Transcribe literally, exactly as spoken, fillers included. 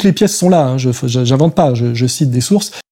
toutes les pièces sont là, hein, je j'invente pas, je, je cite des sources.